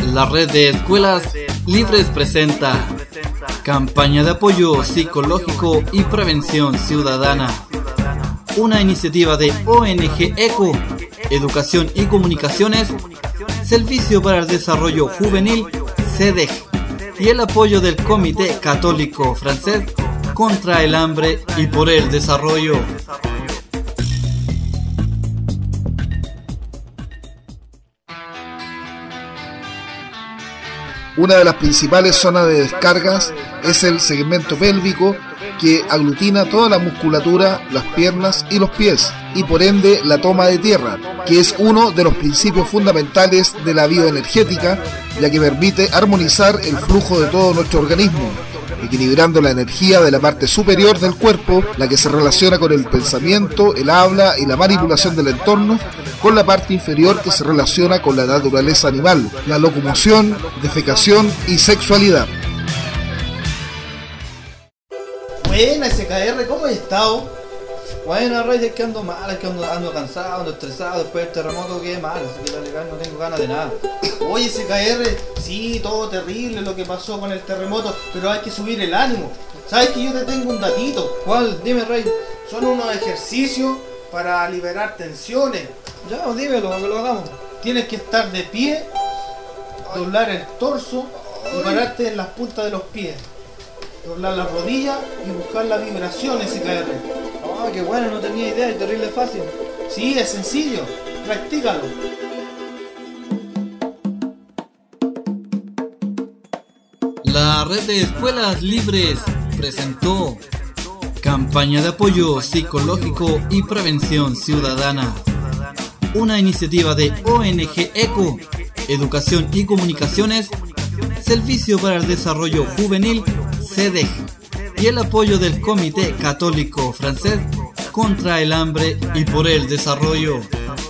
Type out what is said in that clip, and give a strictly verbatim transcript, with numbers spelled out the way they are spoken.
La red de escuelas libres presenta campaña de apoyo psicológico y prevención ciudadana. Una iniciativa de O N G ECO, Educación y Comunicaciones, Servicio para el Desarrollo Juvenil, C E D E C, y el apoyo del Comité Católico Francés contra el Hambre y por el Desarrollo. Una de las principales zonas de descargas es el segmento pélvico, que aglutina toda la musculatura, las piernas y los pies, y por ende la toma de tierra, que es uno de los principios fundamentales de la bioenergética, ya que permite armonizar el flujo de todo nuestro organismo, equilibrando la energía de la parte superior del cuerpo, la que se relaciona con el pensamiento, el habla y la manipulación del entorno, con la parte inferior que se relaciona con la naturaleza animal, la locomoción, defecación y sexualidad. Buena S K R, ¿cómo has estado? Bueno, Rey, es que ando mal, es que ando, ando cansado, ando estresado, después del terremoto quedé mal, así que la legal no tengo ganas de nada. Oye, S K R, sí, todo terrible lo que pasó con el terremoto, pero hay que subir el ánimo. ¿Sabes que yo te tengo un datito? ¿Cuál? Dime, Rey. Son unos ejercicios para liberar tensiones. Ya, dímelo, que lo hagamos. Tienes que estar de pie, doblar el torso y pararte en las puntas de los pies. Doblar las rodillas y buscar la vibración S K R. Ah, qué bueno, no tenía idea, es terrible fácil. Sí, es sencillo, practícalo. La red de escuelas libres presentó campaña de apoyo psicológico y prevención ciudadana. Una iniciativa de O N G ECO, Educación y Comunicaciones, Servicio para el Desarrollo Juvenil, C E D E C, y el apoyo del Comité Católico Francés contra el Hambre y por el Desarrollo.